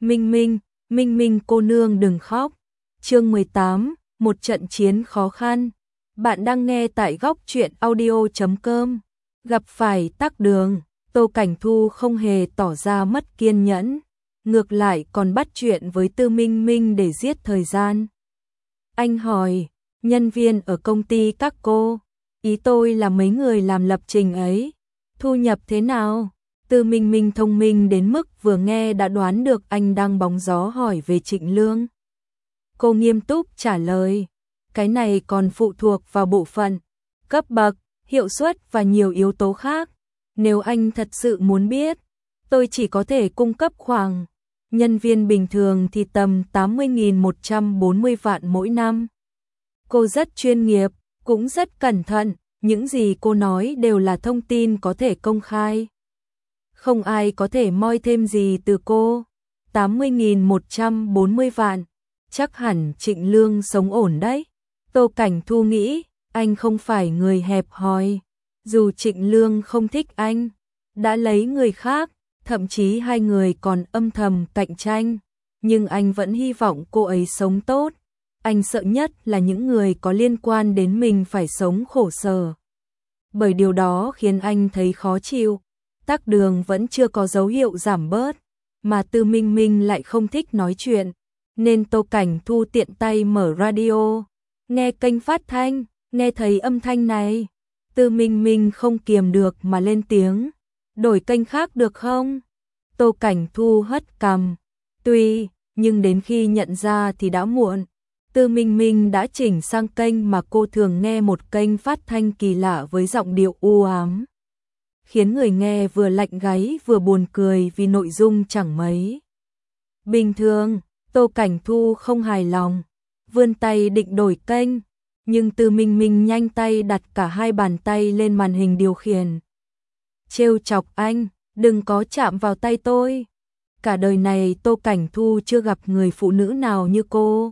Minh Minh, Minh Minh cô nương đừng khóc. Chương 18, một trận chiến khó khăn. Bạn đang nghe tại góc truyện audio.com. Gặp phải tắc đường, Tô Cảnh Thu không hề tỏ ra mất kiên nhẫn, ngược lại còn bắt chuyện với Tư Minh Minh để giết thời gian. Anh hỏi, nhân viên ở công ty các cô, ý tôi là mấy người làm lập trình ấy, thu nhập thế nào? Tư Minh Minh thông minh đến mức vừa nghe đã đoán được anh đang bóng gió hỏi về Trịnh Lương. Cô nghiêm túc trả lời, cái này còn phụ thuộc vào bộ phận, cấp bậc, hiệu suất và nhiều yếu tố khác. Nếu anh thật sự muốn biết, tôi chỉ có thể cung cấp khoảng nhân viên bình thường thì tầm 80.140 vạn mỗi năm. Cô rất chuyên nghiệp, cũng rất cẩn thận, những gì cô nói đều là thông tin có thể công khai. Không ai có thể moi thêm gì từ cô. 80.140 vạn, chắc hẳn Trịnh Lương sống ổn đấy. Tô Cảnh Thu nghĩ, anh không phải người hẹp hòi. Dù Trịnh Lương không thích anh, đã lấy người khác, thậm chí hai người còn âm thầm cạnh tranh, nhưng anh vẫn hy vọng cô ấy sống tốt. Anh sợ nhất là những người có liên quan đến mình phải sống khổ sở. Bởi điều đó khiến anh thấy khó chịu. Tắc đường vẫn chưa có dấu hiệu giảm bớt, mà Tư Minh Minh lại không thích nói chuyện, nên Tô Cảnh Thu tiện tay mở radio, nghe kênh phát thanh, nghe thấy âm thanh này. Tư Minh Minh không kiềm được mà lên tiếng, đổi kênh khác được không? Tô Cảnh Thu hất cằm, tuy, nhưng đến khi nhận ra thì đã muộn. Tư Minh Minh đã chỉnh sang kênh mà cô thường nghe, một kênh phát thanh kỳ lạ với giọng điệu u ám, khiến người nghe vừa lạnh gáy vừa buồn cười vì nội dung chẳng mấy bình thường. Tô Cảnh Thu không hài lòng, vươn tay định đổi kênh, nhưng Tư Minh Minh nhanh tay đặt cả hai bàn tay lên màn hình điều khiển. Trêu chọc anh, đừng có chạm vào tay tôi. Cả đời này Tô Cảnh Thu chưa gặp người phụ nữ nào như cô.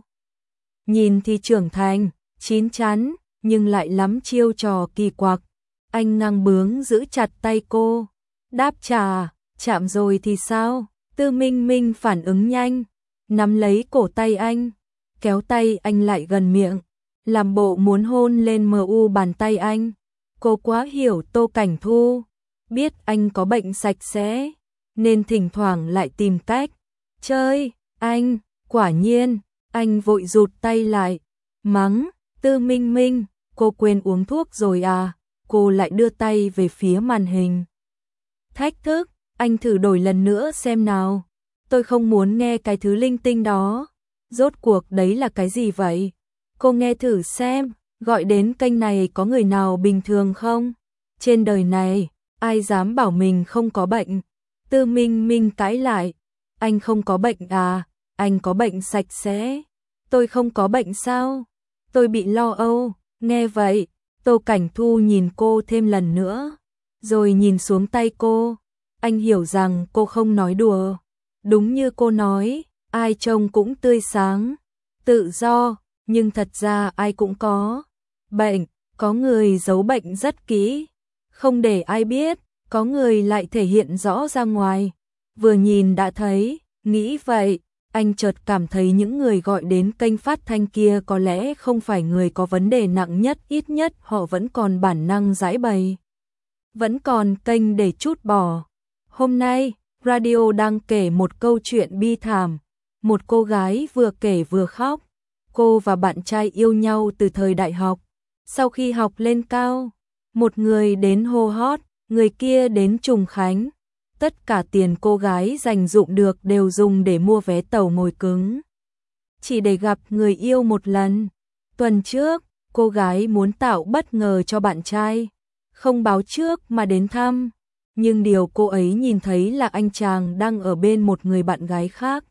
Nhìn thì trưởng thành, chín chắn, nhưng lại lắm chiêu trò kỳ quặc. Anh ngang bướng giữ chặt tay cô, đáp trả, chạm rồi thì sao? Tư Minh Minh phản ứng nhanh, nắm lấy cổ tay anh, kéo tay anh lại gần miệng, làm bộ muốn hôn lên bàn tay anh. Cô quá hiểu Tô Cảnh Thu, biết anh có bệnh sạch sẽ, nên thỉnh thoảng lại tìm cách chơi anh. Quả nhiên, anh vội rụt tay lại, mắng, Tư Minh Minh, cô quên uống thuốc rồi à? Cô lại đưa tay về phía màn hình. Thách thức, anh thử đổi lần nữa xem nào. Tôi không muốn nghe cái thứ linh tinh đó. Rốt cuộc đấy là cái gì vậy? Cô nghe thử xem, gọi đến kênh này có người nào bình thường không? Trên đời này, ai dám bảo mình không có bệnh? Tư Minh Minh cãi lại, anh không có bệnh à? Anh có bệnh sạch sẽ. Tôi không có bệnh sao? Tôi bị lo âu. Nghe vậy, Tô Cảnh Thu nhìn cô thêm lần nữa, rồi nhìn xuống tay cô. Anh hiểu rằng cô không nói đùa. Đúng như cô nói, ai trông cũng tươi sáng, tự do, nhưng thật ra ai cũng có bệnh. Có người giấu bệnh rất kỹ, không để ai biết, có người lại thể hiện rõ ra ngoài, vừa nhìn đã thấy. Nghĩ vậy, anh chợt cảm thấy những người gọi đến kênh phát thanh kia có lẽ không phải người có vấn đề nặng nhất, ít nhất họ vẫn còn bản năng giãi bày, vẫn còn kênh để trút bỏ. Hôm nay, radio đang kể một câu chuyện bi thảm, một cô gái vừa kể vừa khóc. Cô và bạn trai yêu nhau từ thời đại học, sau khi học lên cao, một người đến Hô Hót, người kia đến Trùng Khánh. Tất cả tiền cô gái dành dụm được đều dùng để mua vé tàu ngồi cứng, chỉ để gặp người yêu một lần. Tuần trước, cô gái muốn tạo bất ngờ cho bạn trai, không báo trước mà đến thăm, nhưng điều cô ấy nhìn thấy là anh chàng đang ở bên một người bạn gái khác.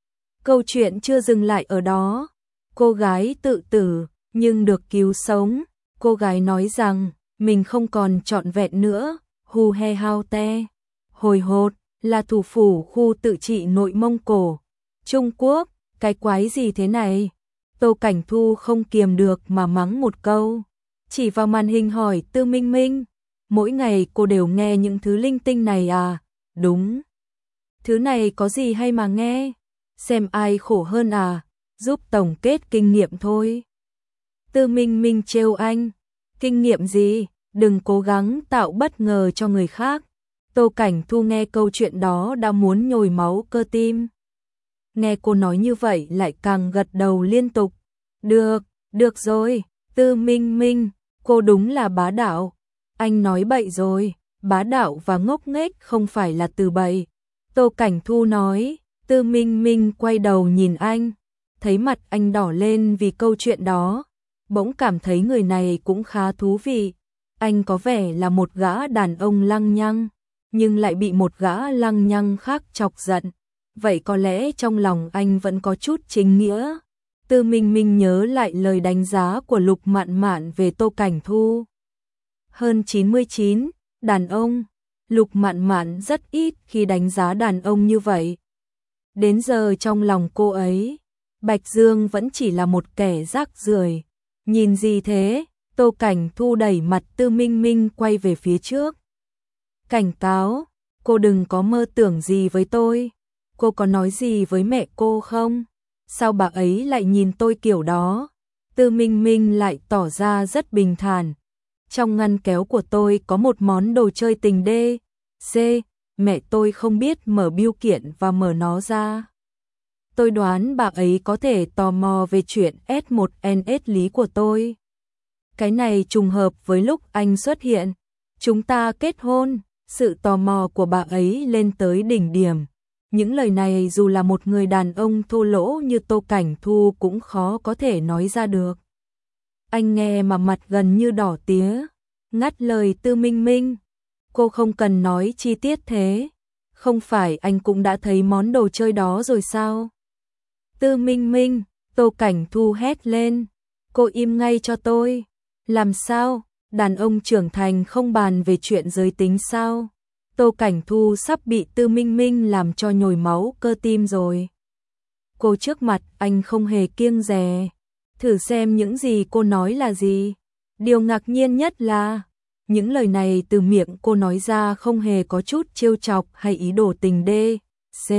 Câu chuyện chưa dừng lại ở đó, cô gái tự tử nhưng được cứu sống. Cô gái nói rằng mình không còn trọn vẹn nữa. Hu He Hao Te, Hồi Hột, là thủ phủ khu tự trị Nội Mông Cổ, Trung Quốc. Cái quái gì thế này? Tô Cảnh Thu không kiềm được mà mắng một câu, chỉ vào màn hình hỏi Tư Minh Minh, mỗi ngày cô đều nghe những thứ linh tinh này à? Đúng. Thứ này có gì hay mà nghe? xem ai khổ hơn à, giúp tổng kết kinh nghiệm thôi. Tư Minh Minh trêu anh, kinh nghiệm gì, đừng cố gắng tạo bất ngờ cho người khác. Tô Cảnh Thu nghe câu chuyện đó đã muốn nhồi máu cơ tim. Nghe cô nói như vậy lại càng gật đầu liên tục. Được, được rồi, Tư Minh Minh, cô đúng là bá đạo. Anh nói bậy rồi, bá đạo và ngốc nghếch không phải là từ bậy. Tô Cảnh Thu nói. Tư Minh Minh quay đầu nhìn anh, thấy mặt anh đỏ lên vì câu chuyện đó, bỗng cảm thấy người này cũng khá thú vị. Anh có vẻ là một gã đàn ông lăng nhăng, nhưng lại bị một gã lăng nhăng khác chọc giận. Vậy có lẽ trong lòng anh vẫn có chút chính nghĩa. Tư Minh Minh nhớ lại lời đánh giá của Lục Mạn Mạn về Tô Cảnh Thu. Hơn 99, đàn ông. Lục Mạn Mạn rất ít khi đánh giá đàn ông như vậy. Đến giờ trong lòng cô ấy, Bạch Dương vẫn chỉ là một kẻ rác rưởi. Nhìn gì thế? Tô Cảnh Thu đẩy mặt Tư Minh Minh quay về phía trước. Cảnh cáo, cô đừng có mơ tưởng gì với tôi. Cô có nói gì với mẹ cô không? Sao bà ấy lại nhìn tôi kiểu đó? Tư Minh Minh lại tỏ ra rất bình thản. Trong ngăn kéo của tôi có một món đồ chơi tình đê, C. Mẹ tôi không biết mở bưu kiện và mở nó ra. Tôi đoán bà ấy có thể tò mò về chuyện S1NS lý của tôi. Cái này trùng hợp với lúc anh xuất hiện. Chúng ta kết hôn, sự tò mò của bà ấy lên tới đỉnh điểm. Những lời này dù là một người đàn ông thô lỗ như Tô Cảnh Thu cũng khó có thể nói ra được. Anh nghe mà mặt gần như đỏ tía, ngắt lời Tư Minh Minh. Cô không cần nói chi tiết thế. Không phải anh cũng đã thấy món đồ chơi đó rồi sao? Tư Minh Minh, Tô Cảnh Thu hét lên. Cô im ngay cho tôi. Làm sao? Đàn ông trưởng thành không bàn về chuyện giới tính sao? Tô Cảnh Thu sắp bị Tư Minh Minh làm cho nhồi máu cơ tim rồi. Cô trước mặt anh không hề kiêng dè. Thử xem những gì cô nói là gì. Điều ngạc nhiên nhất là những lời này từ miệng cô nói ra không hề có chút trêu chọc hay ý đồ tình đê, C.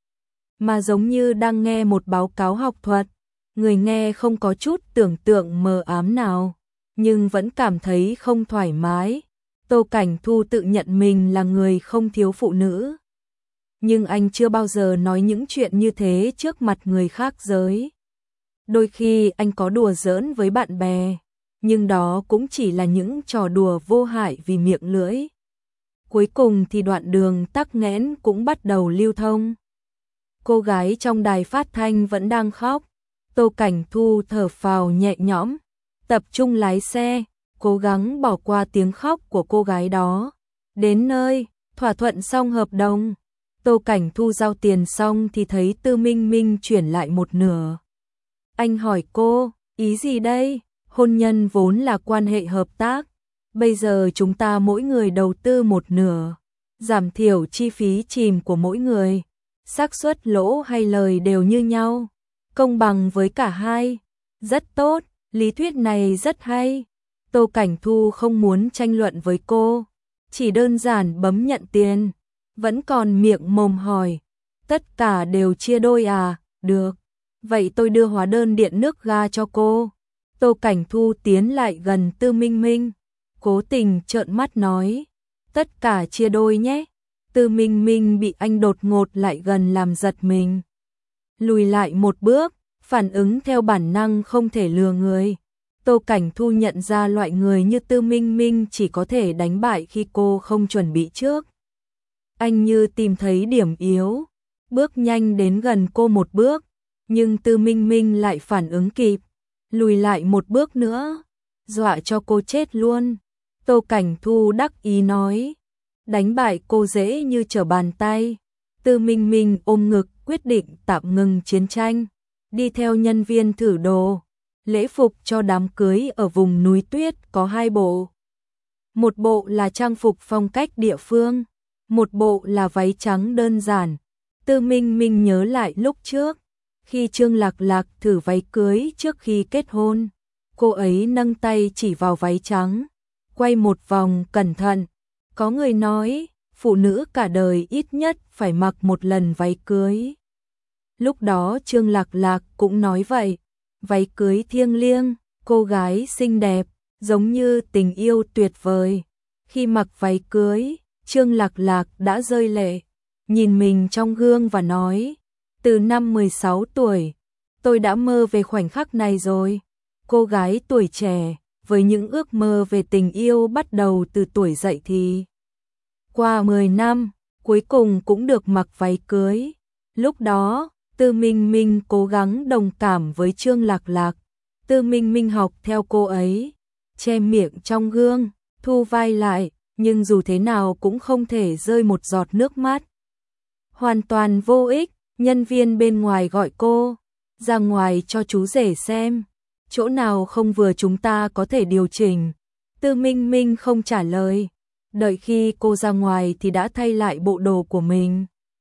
Mà giống như đang nghe một báo cáo học thuật. Người nghe không có chút tưởng tượng mờ ám nào, nhưng vẫn cảm thấy không thoải mái. Tô Cảnh Thu tự nhận mình là người không thiếu phụ nữ. Nhưng anh chưa bao giờ nói những chuyện như thế trước mặt người khác giới. Đôi khi anh có đùa giỡn với bạn bè, nhưng đó cũng chỉ là những trò đùa vô hại vì miệng lưỡi. Cuối cùng thì đoạn đường tắc nghẽn cũng bắt đầu lưu thông. Cô gái trong đài phát thanh vẫn đang khóc. Tô Cảnh Thu thở phào nhẹ nhõm, tập trung lái xe, cố gắng bỏ qua tiếng khóc của cô gái đó. Đến nơi, thỏa thuận xong hợp đồng. Tô Cảnh Thu giao tiền xong thì thấy Tư Minh Minh chuyển lại một nửa. Anh hỏi cô, ý gì đây? Hôn nhân vốn là quan hệ hợp tác. Bây giờ chúng ta mỗi người đầu tư một nửa, giảm thiểu chi phí chìm của mỗi người. Xác suất lỗ hay lời đều như nhau, công bằng với cả hai. Rất tốt, lý thuyết này rất hay. Tô Cảnh Thu không muốn tranh luận với cô, chỉ đơn giản bấm nhận tiền. Vẫn còn miệng mồm hỏi, tất cả đều chia đôi à? Được, vậy tôi đưa hóa đơn điện nước ga cho cô. Tô Cảnh Thu tiến lại gần Tư Minh Minh, cố tình trợn mắt nói, tất cả chia đôi nhé. Tư Minh Minh bị anh đột ngột lại gần làm giật mình. Lùi lại một bước, phản ứng theo bản năng không thể lừa người. Tô Cảnh Thu nhận ra loại người như Tư Minh Minh chỉ có thể đánh bại khi cô không chuẩn bị trước. Anh như tìm thấy điểm yếu, bước nhanh đến gần cô một bước, nhưng Tư Minh Minh lại phản ứng kịp, lùi lại một bước nữa, dọa cho cô chết luôn. Tô Cảnh Thu đắc ý nói, đánh bại cô dễ như trở bàn tay. Tư Minh Minh ôm ngực quyết định tạm ngừng chiến tranh, đi theo nhân viên thử đồ. Lễ phục cho đám cưới ở vùng núi tuyết có hai bộ. Một bộ là trang phục phong cách địa phương, một bộ là váy trắng đơn giản. Tư Minh Minh nhớ lại lúc trước, khi Trương Lạc Lạc thử váy cưới trước khi kết hôn, cô ấy nâng tay chỉ vào váy trắng, quay một vòng cẩn thận. Có người nói, phụ nữ cả đời ít nhất phải mặc một lần váy cưới. Lúc đó Trương Lạc Lạc cũng nói vậy, váy cưới thiêng liêng, cô gái xinh đẹp, giống như tình yêu tuyệt vời. Khi mặc váy cưới, Trương Lạc Lạc đã rơi lệ, nhìn mình trong gương và nói, từ năm 16 tuổi, tôi đã mơ về khoảnh khắc này rồi. Cô gái tuổi trẻ, với những ước mơ về tình yêu bắt đầu từ tuổi dậy thì. Qua 10 năm, cuối cùng cũng được mặc váy cưới. Lúc đó, Tư Minh Minh cố gắng đồng cảm với Trương Lạc Lạc. Tư Minh Minh học theo cô ấy, che miệng trong gương, thu vai lại, nhưng dù thế nào cũng không thể rơi một giọt nước mắt. Hoàn toàn vô ích, nhân viên bên ngoài gọi cô, ra ngoài cho chú rể xem, chỗ nào không vừa chúng ta có thể điều chỉnh. Tư Minh Minh không trả lời, đợi khi cô ra ngoài thì đã thay lại bộ đồ của mình.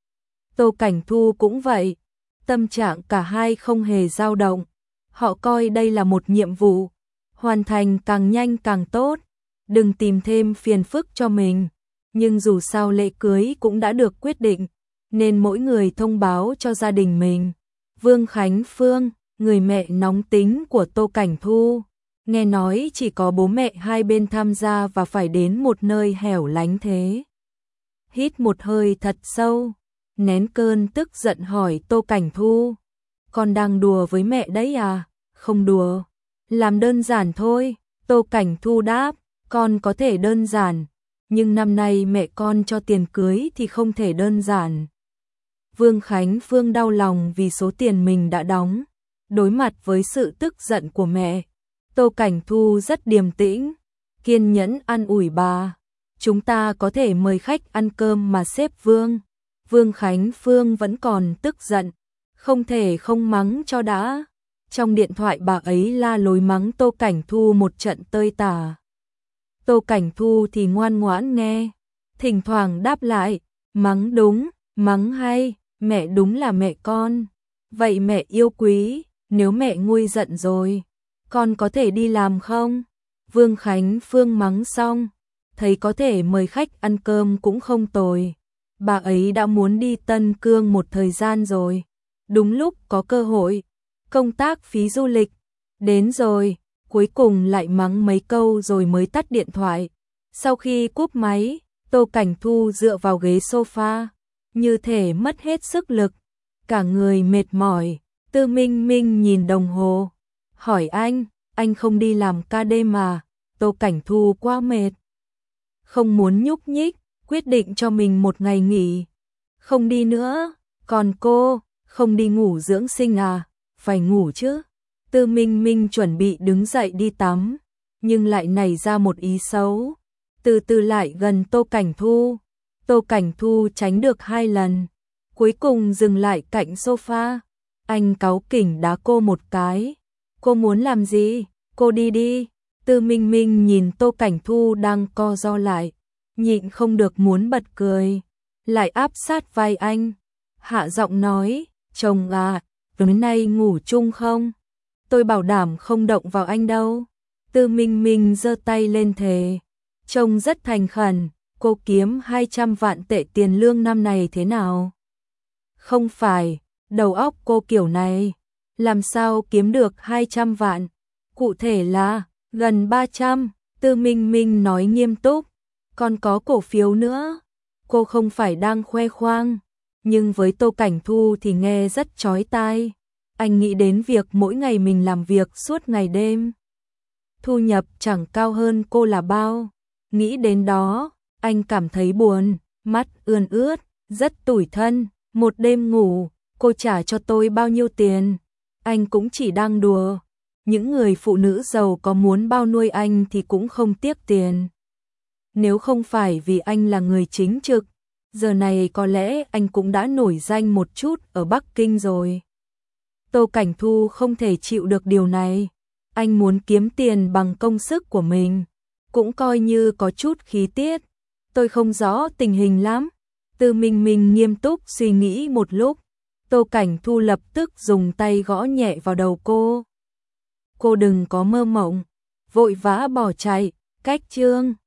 Tô Cảnh Thu cũng vậy, tâm trạng cả hai không hề dao động, họ coi đây là một nhiệm vụ, hoàn thành càng nhanh càng tốt, đừng tìm thêm phiền phức cho mình. Nhưng dù sao lễ cưới cũng đã được quyết định, nên mỗi người thông báo cho gia đình mình. Vương Khánh Phương, người mẹ nóng tính của Tô Cảnh Thu, nghe nói chỉ có bố mẹ hai bên tham gia và phải đến một nơi hẻo lánh thế. Hít một hơi thật sâu, nén cơn tức giận hỏi Tô Cảnh Thu, con đang đùa với mẹ đấy à? Không đùa, làm đơn giản thôi. Tô Cảnh Thu đáp, con có thể đơn giản, nhưng năm nay mẹ con cho tiền cưới thì không thể đơn giản. Vương Khánh Phương đau lòng vì số tiền mình đã đóng. Đối mặt với sự tức giận của mẹ, Tô Cảnh Thu rất điềm tĩnh, kiên nhẫn an ủi bà. Chúng ta có thể mời khách ăn cơm mà sếp Vương. Vương Khánh Phương vẫn còn tức giận, không thể không mắng cho đã. Trong điện thoại bà ấy la lối mắng Tô Cảnh Thu một trận tơi tả. Tô Cảnh Thu thì ngoan ngoãn nghe, thỉnh thoảng đáp lại, mắng đúng, mắng hay, mẹ đúng là mẹ con. Vậy mẹ yêu quý, nếu mẹ nguôi giận rồi, con có thể đi làm không? Vương Khánh Phương mắng xong, thấy có thể mời khách ăn cơm cũng không tồi. Bà ấy đã muốn đi Tân Cương một thời gian rồi, đúng lúc có cơ hội, công tác phí du lịch, đến rồi, cuối cùng lại mắng mấy câu rồi mới tắt điện thoại. Sau khi cúp máy, Tô Cảnh Thu dựa vào ghế sofa, như thể mất hết sức lực, cả người mệt mỏi. Tư Minh Minh nhìn đồng hồ, hỏi anh không đi làm ca đêm à? Tô Cảnh Thu quá mệt, không muốn nhúc nhích, quyết định cho mình một ngày nghỉ. Không đi nữa, còn cô, không đi ngủ dưỡng sinh à? Phải ngủ chứ. Tư Minh Minh chuẩn bị đứng dậy đi tắm, nhưng lại nảy ra một ý xấu. Từ từ lại gần Tô Cảnh Thu. Tô Cảnh Thu tránh được 2 lần, cuối cùng dừng lại cạnh sofa. Anh cáu kỉnh đá cô một cái. Cô muốn làm gì? Cô đi đi. Tư Minh Minh nhìn Tô Cảnh Thu đang co ro lại, nhịn không được muốn bật cười, lại áp sát vai anh, hạ giọng nói, chồng à, tối nay ngủ chung không? Tôi bảo đảm không động vào anh đâu. Tư Minh Minh giơ tay lên thề, trông rất thành khẩn. Cô kiếm 200 vạn tệ tiền lương năm này thế nào? Không phải, đầu óc cô kiểu này, làm sao kiếm được 200 vạn? Cụ thể là gần 300. Tư Minh Minh nói nghiêm túc, còn có cổ phiếu nữa. Cô không phải đang khoe khoang, nhưng với Tô Cảnh Thu thì nghe rất chói tai. Anh nghĩ đến việc mỗi ngày mình làm việc suốt ngày đêm, thu nhập chẳng cao hơn cô là bao. Nghĩ đến đó, anh cảm thấy buồn, mắt ươn ướt, rất tủi thân. Một đêm ngủ, cô trả cho tôi bao nhiêu tiền? Anh cũng chỉ đang đùa. Những người phụ nữ giàu có muốn bao nuôi anh thì cũng không tiếc tiền. Nếu không phải vì anh là người chính trực, giờ này có lẽ anh cũng đã nổi danh một chút ở Bắc Kinh rồi. Tô Cảnh Thu không thể chịu được điều này. Anh muốn kiếm tiền bằng công sức của mình, cũng coi như có chút khí tiết. Tôi không rõ tình hình lắm. Tư Minh Minh nghiêm túc suy nghĩ một lúc. Tô Cảnh Thu lập tức dùng tay gõ nhẹ vào đầu cô. Cô đừng có mơ mộng, vội vã bỏ chạy, cách chương.